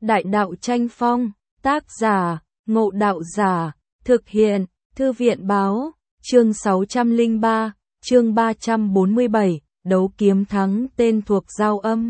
Đại đạo tranh phong, tác giả, Ngộ Đạo Giả, thực hiện, Thư viện báo, chương 603, chương 347, đấu kiếm thắng tên thuộc giao âm.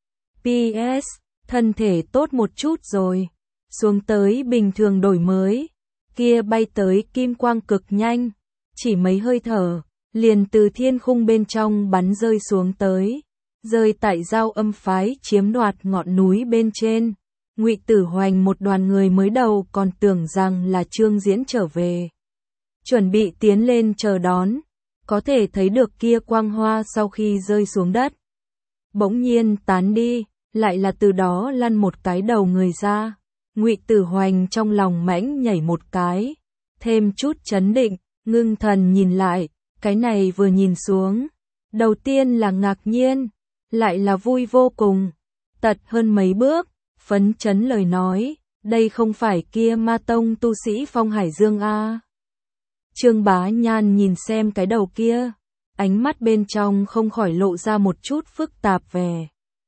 PS, thân thể tốt một chút rồi, xuống tới bình thường đổi mới, kia bay tới kim quang cực nhanh, chỉ mấy hơi thở, liền từ thiên khung bên trong bắn rơi xuống tới, rơi tại giao âm phái chiếm đoạt ngọn núi bên trên. Ngụy Tử Hoành một đoàn người mới đầu còn tưởng rằng là Trương Diễn trở về, chuẩn bị tiến lên chờ đón, có thể thấy được kia quang hoa sau khi rơi xuống đất, bỗng nhiên tán đi, lại là từ đó lăn một cái đầu người ra. Ngụy Tử Hoành trong lòng mãnh nhảy một cái, thêm chút chấn định, ngưng thần nhìn lại, cái này vừa nhìn xuống, đầu tiên là ngạc nhiên, lại là vui vô cùng, tật hơn mấy bước, phấn chấn lời nói, đây không phải kia ma tông tu sĩ Phong Hải Dương a? Trương Bá Nhan nhìn xem cái đầu kia, ánh mắt bên trong không khỏi lộ ra một chút phức tạp vẻ.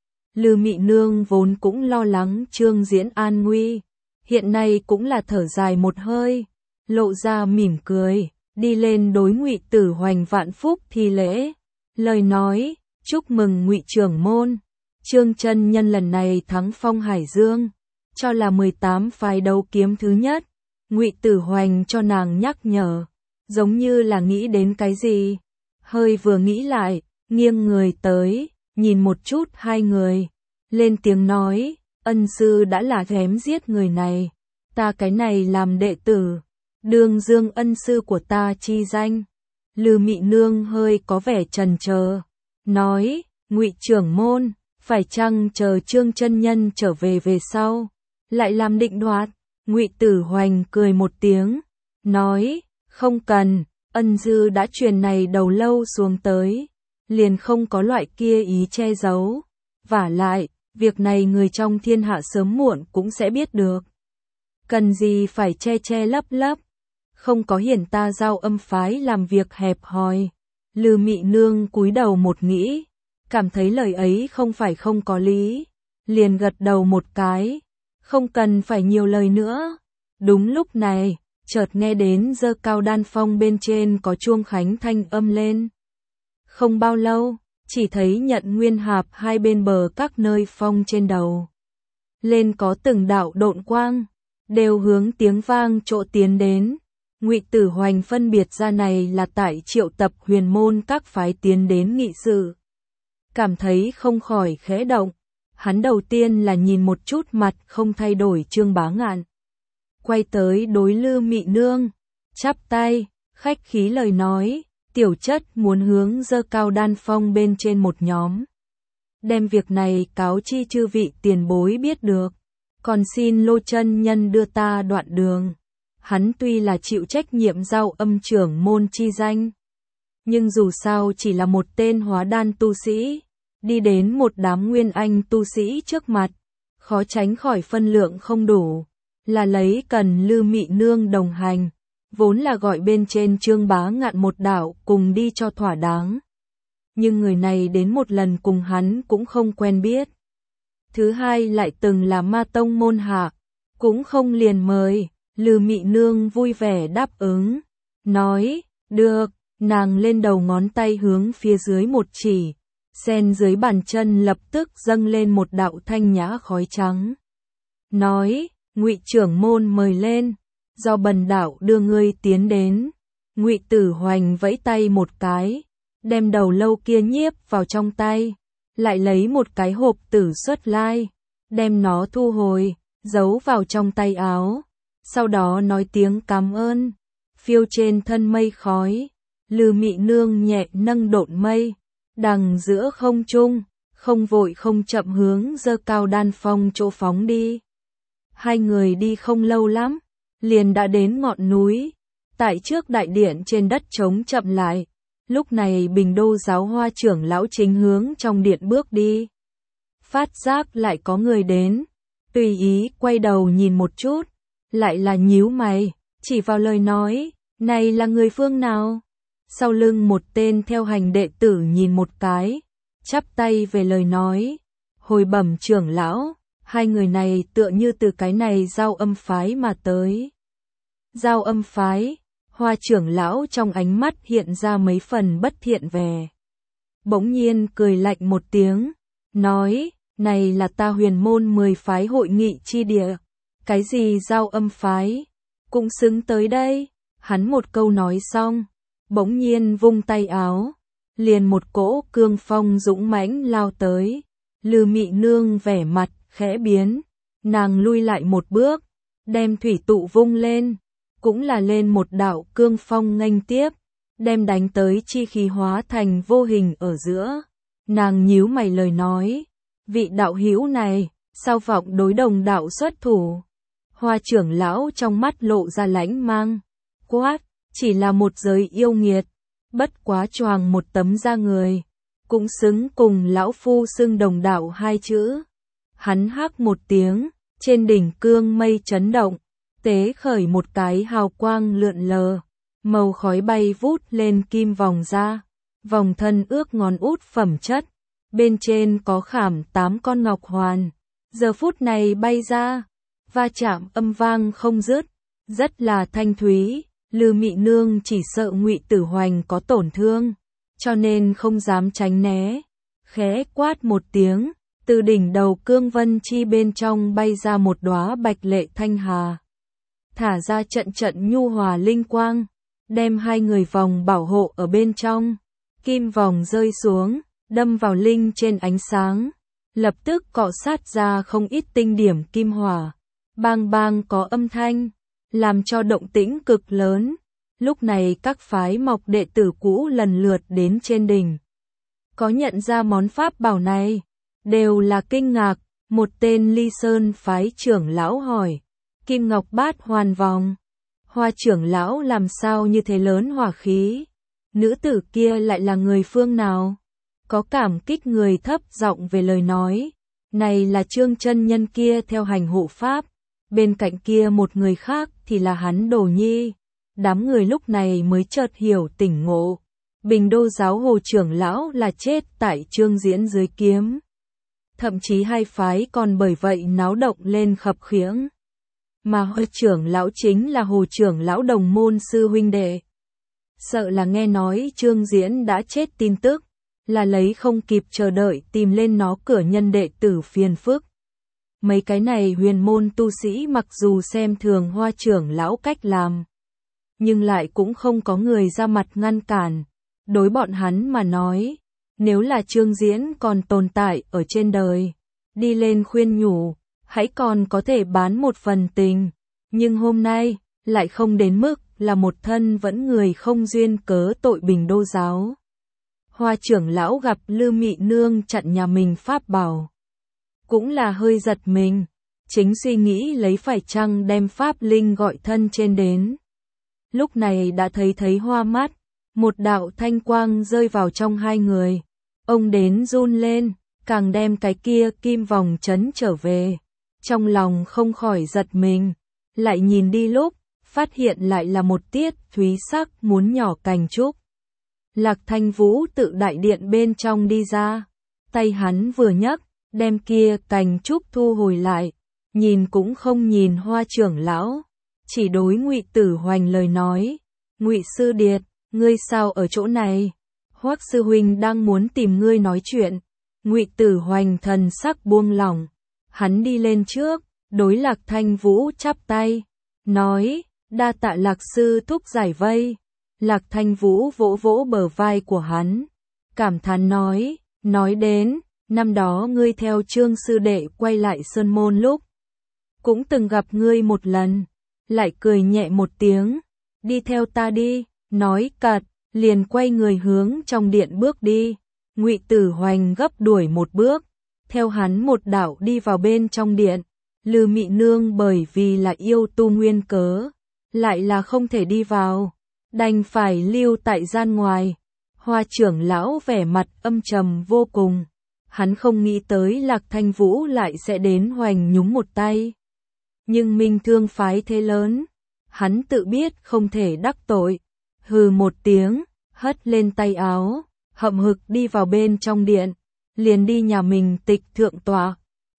Lư Mị Nương vốn cũng lo lắng Trương Diễn an nguy, hiện nay cũng là thở dài một hơi, lộ ra mỉm cười, đi lên đối Ngụy Tử Hoành vạn phúc thi lễ, lời nói, chúc mừng Ngụy trưởng môn, Trương chân nhân lần này thắng Phong Hải Dương, cho là 18 phái đấu kiếm thứ nhất. Ngụy Tử Hoành cho nàng nhắc nhở, giống như là nghĩ đến cái gì, hơi vừa nghĩ lại, nghiêng người tới, nhìn một chút hai người, lên tiếng nói, ân sư đã là chém giết người này, ta cái này làm đệ tử, đương dương ân sư của ta chi danh. Lư Mị Nương hơi có vẻ chần chờ, nói, Ngụy trưởng môn, phải chăng chờ Trương chân nhân trở về sau, lại làm định đoạt. Ngụy Tử Hoành cười một tiếng, nói, không cần, ân sư đã truyền này đầu lâu xuống tới, liền không có loại kia ý che giấu, vả lại, việc này người trong thiên hạ sớm muộn cũng sẽ biết được. Cần gì phải che lấp, không có hiển ta giao âm phái làm việc hẹp hòi. Lư Mị Nương cúi đầu một nghĩ, cảm thấy lời ấy không phải không có lý, liền gật đầu một cái, không cần phải nhiều lời nữa. Đúng lúc này, chợt nghe đến Dơ Cao Đan Phong bên trên có chuông khánh thanh âm lên. Không bao lâu, chỉ thấy Nhận Nguyên Hạp hai bên bờ các nơi phong trên đầu lên có từng đạo độn quang, đều hướng tiếng vang chỗ tiến đến. Ngụy Tử Hoành phân biệt ra này là tại triệu tập huyền môn các phái tiến đến nghị sự, cảm thấy không khỏi khẽ động. Hắn đầu tiên là nhìn một chút mặt không thay đổi Trương Bá Ngạn, quay tới đối Lư Mị Nương, chắp tay, khách khí lời nói, tiểu chất muốn hướng Dơ Cao Đan Phong bên trên một nhóm, đem việc này cáo chi chư vị tiền bối biết được, còn xin Lô chân nhân đưa ta đoạn đường. Hắn tuy là chịu trách nhiệm giao âm trưởng môn chi danh, nhưng dù sao chỉ là một tên hóa đan tu sĩ, đi đến một đám nguyên anh tu sĩ trước mặt, khó tránh khỏi phân lượng không đủ, là lấy cần Lư Mị Nương đồng hành, vốn là gọi bên trên Trương Bá Ngạn một đạo cùng đi cho thỏa đáng. Nhưng người này đến một lần cùng hắn cũng không quen biết. Thứ hai lại từng là ma tông môn hạ, cũng không liền mời. Lư Mị Nương vui vẻ đáp ứng, nói, được, nàng lên đầu ngón tay hướng phía dưới một chỉ, sen dưới bàn chân lập tức dâng lên một đạo thanh nhã khói trắng. Nói, Ngụy trưởng môn mời lên, do bần đạo đưa ngươi tiến đến. Ngụy Tử Hoành vẫy tay một cái, đem đầu lâu kia nhiếp vào trong tay, lại lấy một cái hộp tử xuất lai, đem nó thu hồi, giấu vào trong tay áo. Sau đó nói tiếng cảm ơn, phiêu trên thân mây khói, Lư Mị Nương nhẹ nâng độn mây, đằng giữa không trung, không vội không chậm hướng Dơ Cao Đan Phong chỗ phóng đi. Hai người đi không lâu lắm, liền đã đến ngọn núi, tại trước đại điện trên đất trống chậm lại, lúc này Bình Đô giáo hoa trưởng lão chính hướng trong điện bước đi. Phát giác lại có người đến, tùy ý quay đầu nhìn một chút, lại là nhíu mày, chỉ vào lời nói, này là người phương nào? Sau lưng một tên theo hành đệ tử nhìn một cái, chắp tay về lời nói, hồi bẩm trưởng lão, Hai người này tựa như từ cái này Giao Âm phái mà tới. Giao Âm phái, Hoa trưởng lão trong ánh mắt hiện ra mấy phần bất thiện vẻ. Bỗng nhiên cười lạnh một tiếng, nói, này là ta Huyền môn 10 phái hội nghị chi địa. Cái gì Giao Âm phái, cũng xứng tới đây. Hắn một câu nói xong, bỗng nhiên vung tay áo, liền một cỗ cương phong dũng mãnh lao tới. Lư Mị Nương vẻ mặt khẽ biến, nàng lui lại một bước, đem thủy tụ vung lên, cũng là lên một đạo cương phong nghênh tiếp, đem đánh tới chi khí hóa thành vô hình ở giữa. Nàng nhíu mày lời nói, vị đạo hữu này, sao vọng đối đồng đạo xuất thủ? Hoa trưởng lão trong mắt lộ ra lãnh mang, quát, chỉ là một giới yêu nghiệt, bất quá choàng một tấm da người, cũng xứng cùng lão phu xưng đồng đạo hai chữ. Hắn hắc một tiếng, trên đỉnh cương mây chấn động, tế khởi một cái hào quang lượn lờ, màu khói bay vút lên kim vòng ra, vòng thân ước ngón út phẩm chất, bên trên có khảm 8 con ngọc hoàn, giờ phút này bay ra, va chạm âm vang không dứt, rất là thanh thúy. Lư Mị Nương chỉ sợ Ngụy Tử Hoành có tổn thương, cho nên không dám tránh né, khẽ quát một tiếng, từ đỉnh đầu cương vân chi bên trong bay ra một đóa bạch lệ thanh hà, thả ra trận trận nhu hòa linh quang, đem hai người vòng bảo hộ ở bên trong. Kim vòng rơi xuống, đâm vào linh trên ánh sáng, lập tức cọ sát ra không ít tinh điểm kim hỏa, bang bang có âm thanh, làm cho động tĩnh cực lớn. Lúc này các phái mọc đệ tử cũ lần lượt đến trên đỉnh. Có nhận ra món pháp bảo này, đều là kinh ngạc. Một tên Ly Sơn phái trưởng lão hỏi, Kim Ngọc Bát Hoàn Vòng, Hoa trưởng lão làm sao như thế lớn hỏa khí? Nữ tử kia lại là người phương nào? Có cảm kích người thấp giọng về lời nói, này là Trương chân nhân kia theo hành hộ pháp, bên cạnh kia một người khác thì là hắn Đồ Nhi. Đám người lúc này mới chợt hiểu tỉnh ngộ, Bình Đô giáo Hồ trưởng lão là chết tại Trương Diễn dưới kiếm. Thậm chí hai phái còn bởi vậy náo động lên khập khiễng. Mà Hoa trưởng lão chính là Hồ trưởng lão đồng môn sư huynh đệ. Sợ là nghe nói Trương Diễn đã chết tin tức, là lấy không kịp chờ đợi tìm lên nó cửa nhân đệ tử phiền phức. Mấy cái này huyền môn tu sĩ mặc dù xem thường Hoa trưởng lão cách làm, nhưng lại cũng không có người ra mặt ngăn cản. Đối bọn hắn mà nói, nếu là Trương Diễn còn tồn tại ở trên đời, đi lên khuyên nhủ, hãy còn có thể bán một phần tình, nhưng hôm nay, lại không đến mức là một thân vẫn người không duyên cớ tội Bình Đô giáo. Hoa trưởng lão gặp Lư Mị Nương chặn nhà mình pháp bảo, cũng là hơi giật mình, chính suy nghĩ lấy phải chăng đem pháp linh gọi thân trên đến. Lúc này đã thấy hoa mắt, một đạo thanh quang rơi vào trong hai người, ông đến run lên, càng đem cái kia kim vòng chấn trở về, trong lòng không khỏi giật mình, lại nhìn đi lúc, phát hiện lại là một tiết thúy sắc muốn nhỏ cành trúc. Lạc Thanh Vũ tự đại điện bên trong đi ra, tay hắn vừa nhấc, đem kia cành trúc thu hồi lại, nhìn cũng không nhìn Hoa trưởng lão, chỉ đối Ngụy Tử Hoành lời nói, Ngụy sư điệt, ngươi sao ở chỗ này? Hoắc sư huynh đang muốn tìm ngươi nói chuyện. Ngụy Tử Hoành thần sắc buông lỏng, hắn đi lên trước, đối Lạc Thanh Vũ chắp tay, nói, đa tạ Lạc sư thúc giải vây. Lạc Thanh Vũ vỗ vỗ bờ vai của hắn, cảm thán nói đến, năm đó ngươi theo Trương sư đệ quay lại Sơn Môn lúc, cũng từng gặp ngươi một lần, lại cười nhẹ một tiếng, đi theo ta đi, nói cật, liền quay người hướng trong điện bước đi. Ngụy Tử Hoành gấp đuổi một bước, theo hắn một đạo đi vào bên trong điện. Lư Mị Nương bởi vì là yêu tu nguyên cớ, lại là không thể đi vào, đành phải lưu tại gian ngoài. Hoa trưởng lão vẻ mặt âm trầm vô cùng, hắn không nghĩ tới Lạc Thanh Vũ lại sẽ đến Hoành nhúng một tay. Nhưng Minh Thương phái thế lớn, hắn tự biết không thể đắc tội, hừ một tiếng, hất lên tay áo, hậm hực đi vào bên trong điện, liền đi nhà mình tịch thượng tọa.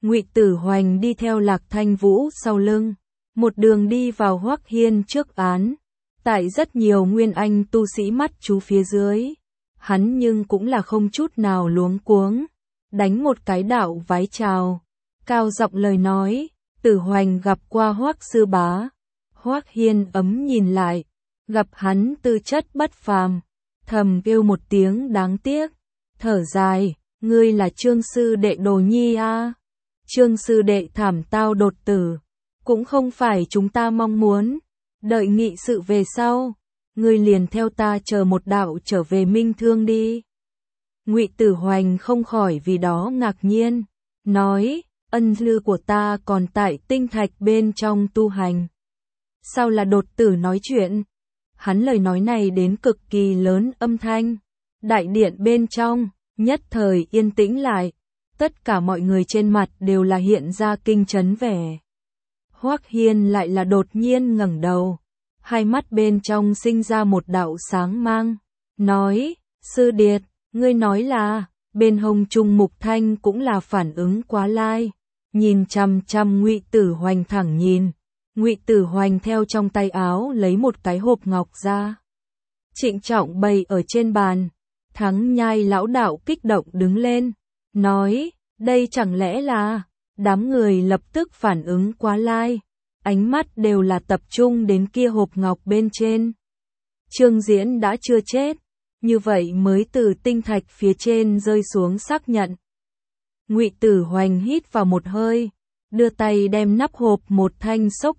Ngụy Tử Hoành đi theo Lạc Thanh Vũ sau lưng, một đường đi vào Hoắc Hiên trước án. Tại rất nhiều nguyên anh tu sĩ mắt chú phía dưới, hắn nhưng cũng là không chút nào luống cuống, đánh một cái đạo vái chào, cao giọng lời nói, Tử Hoành gặp qua Hoắc sư bá. Hoắc Hiên ấm nhìn lại, gặp hắn tư chất bất phàm, thầm kêu một tiếng đáng tiếc, thở dài, ngươi là Trương sư đệ đồ nhi a? Trương sư đệ thảm tao đột tử, cũng không phải chúng ta mong muốn, đợi nghị sự về sau, ngươi liền theo ta chờ một đạo trở về Minh Thương đi. Ngụy Tử Hoành không khỏi vì đó ngạc nhiên, nói, ân lư của ta còn tại tinh thạch bên trong tu hành. Sao là đột tử nói chuyện? Hắn lời nói này đến cực kỳ lớn âm thanh, đại điện bên trong, nhất thời yên tĩnh lại, tất cả mọi người trên mặt đều là hiện ra kinh chấn vẻ. Hoắc Hiên lại là đột nhiên ngẩng đầu, hai mắt bên trong sinh ra một đạo sáng mang, nói, sư điệt, ngươi nói là, bên hông Trung Mục Thanh cũng là phản ứng quá lai, nhìn chằm chằm Ngụy Tử Hoành thẳng nhìn. Ngụy Tử Hoành theo trong tay áo lấy một cái hộp ngọc ra, trịnh trọng bày ở trên bàn. Thắng Nhai lão đạo kích động đứng lên, nói, đây chẳng lẽ là, đám người lập tức phản ứng quá lai, ánh mắt đều là tập trung đến kia hộp ngọc bên trên. Trương Diễn đã chưa chết, như vậy mới từ tinh thạch phía trên rơi xuống xác nhận. Ngụy Tử Hoành hít vào một hơi, đưa tay đem nắp hộp một thanh xốc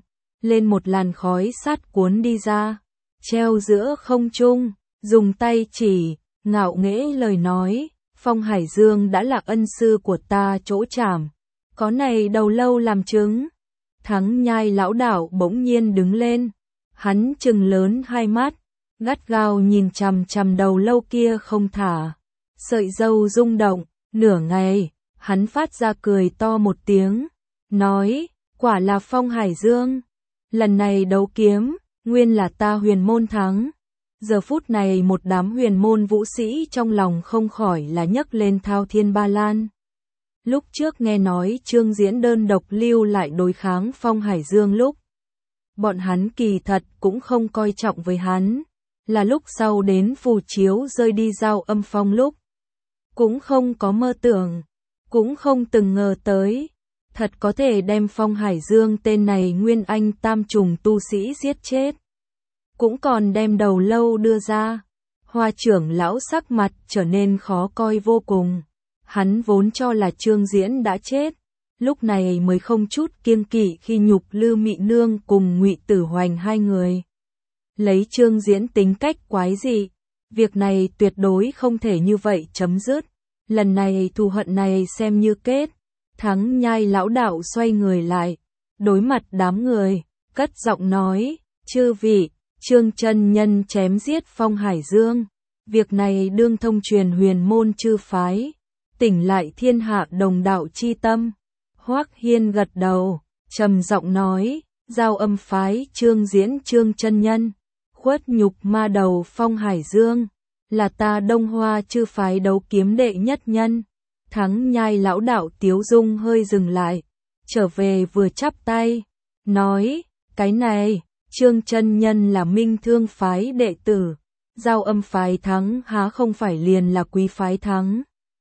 lên một làn khói sát cuốn đi ra, treo giữa không trung, dùng tay chỉ, ngạo nghễ lời nói, Phong Hải Dương đã là ân sư của ta chỗ trảm, có này đầu lâu làm chứng. Thắng Nhai lão đạo bỗng nhiên đứng lên, hắn trừng lớn hai mắt, gắt gao nhìn chằm chằm đầu lâu kia không thả, sợi râu rung động, nửa ngày, hắn phát ra cười to một tiếng, nói, quả là Phong Hải Dương, lần này đấu kiếm, nguyên là ta huyền môn thắng. Giờ phút này một đám huyền môn vũ sĩ trong lòng không khỏi là nhấc lên thao thiên ba lan. Lúc trước nghe nói Trương Diễn đơn độc lưu lại đối kháng Phong Hải Dương lúc, bọn hắn kỳ thật cũng không coi trọng với hắn, là lúc sau đến phù chiếu rơi đi giao âm phong lúc, cũng không có mơ tưởng, cũng không từng ngờ tới, thật có thể đem Phong Hải Dương tên này nguyên anh tam trùng tu sĩ giết chết. Cũng còn đem đầu lâu đưa ra, Hoa trưởng lão sắc mặt trở nên khó coi vô cùng, hắn vốn cho là Trương Diễn đã chết, lúc này mới không chút kiêng kỵ khi nhục Lư Mị Nương cùng Ngụy Tử Hoành hai người. Lấy Trương Diễn tính cách quái dị, việc này tuyệt đối không thể như vậy chấm dứt, lần này thù hận này xem như kết. Thắng Nhai lão đạo xoay người lại, đối mặt đám người, cất giọng nói, chư vị, Trương chân nhân chém giết Phong Hải Dương, việc này đương thông truyền huyền môn chư phái, tỉnh lại thiên hạ đồng đạo chi tâm. Hoắc Hiên gật đầu, trầm giọng nói, giao âm phái Trương Diễn Trương chân nhân, khuất nhục ma đầu Phong Hải Dương, là ta Đông Hoa chư phái đấu kiếm đệ nhất nhân. Thắng Nhai lão đạo Tiếu Dung hơi dừng lại, trở về vừa chắp tay, nói, cái này, Trương chân nhân là Minh Thương phái đệ tử, giao âm phái Thắng há không phải liền là quý phái Thắng.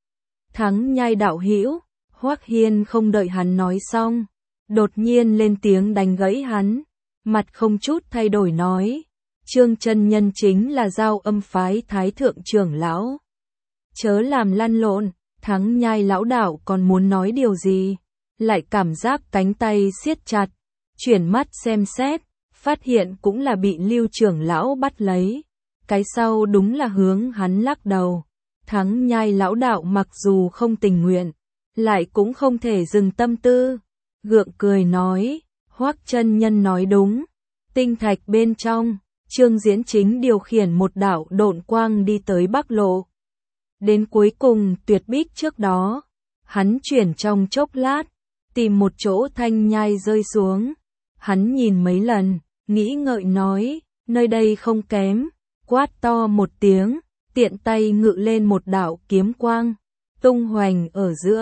Thắng Nhai đạo hữu, Hoắc Hiên không đợi hắn nói xong, đột nhiên lên tiếng đánh gãy hắn, mặt không chút thay đổi nói, Trương chân nhân chính là giao âm phái Thái thượng trưởng lão. Chớ làm lăn lộn. Thắng Nhai lão đạo còn muốn nói điều gì, lại cảm giác cánh tay siết chặt, chuyển mắt xem xét, phát hiện cũng là bị Lưu trưởng lão bắt lấy, cái sau đúng là hướng hắn lắc đầu. Thắng Nhai lão đạo mặc dù không tình nguyện, lại cũng không thể dừng tâm tư, gượng cười nói, Hoắc chân nhân nói đúng, tinh thạch bên trong, Trương Diễn chính điều khiển một đạo độn quang đi tới Bắc Lộ. Đến cuối cùng tuyệt bích trước đó, hắn chuyển trong chốc lát, tìm một chỗ thanh nhai rơi xuống. Hắn nhìn mấy lần, nghĩ ngợi nói, nơi đây không kém, quát to một tiếng, tiện tay ngự lên một đạo kiếm quang, tung hoành ở giữa,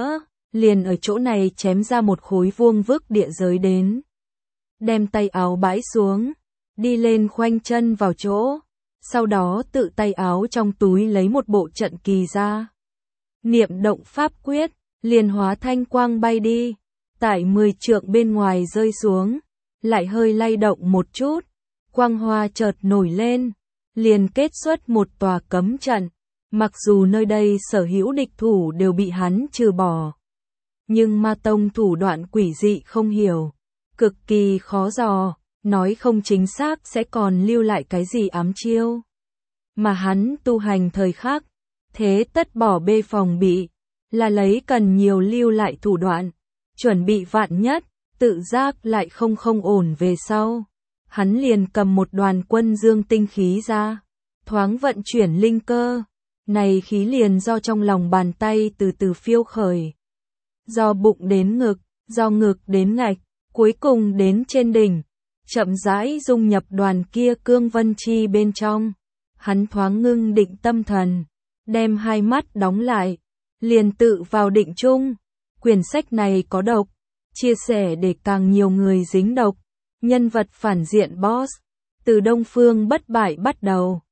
liền ở chỗ này chém ra một khối vuông vức địa giới đến. Đem tay áo bãi xuống, đi lên khoanh chân vào chỗ, sau đó tự tay áo trong túi lấy một bộ trận kỳ ra. Niệm động pháp quyết, liền hóa thanh quang bay đi, tại 10 trượng bên ngoài rơi xuống, lại hơi lay động một chút, quang hoa chợt nổi lên, liền kết xuất một tòa cấm trận, mặc dù nơi đây sở hữu địch thủ đều bị hắn trừ bỏ. Nhưng ma tông thủ đoạn quỷ dị không hiểu, cực kỳ khó dò, nói không chính xác sẽ còn lưu lại cái gì ám chiêu. Mà hắn tu hành thời khắc, thế tất bỏ bê phòng bị, là lấy cần nhiều lưu lại thủ đoạn, chuẩn bị vạn nhất, tự giác lại không ổn về sau. Hắn liền cầm một đoàn quân dương tinh khí ra, thoáng vận chuyển linh cơ, này khí liền do trong lòng bàn tay từ từ phiêu khởi. Do bụng đến ngực, do ngực đến ngạch, cuối cùng đến trên đỉnh, chậm rãi dung nhập đoàn kia cương vân chi bên trong. Hắn thoáng ngưng định tâm thần, đem hai mắt đóng lại, liền tự vào định chung. Quyển sách này có độc, chia sẻ để càng nhiều người dính độc. Nhân vật phản diện boss, từ Đông Phương Bất Bại bắt đầu.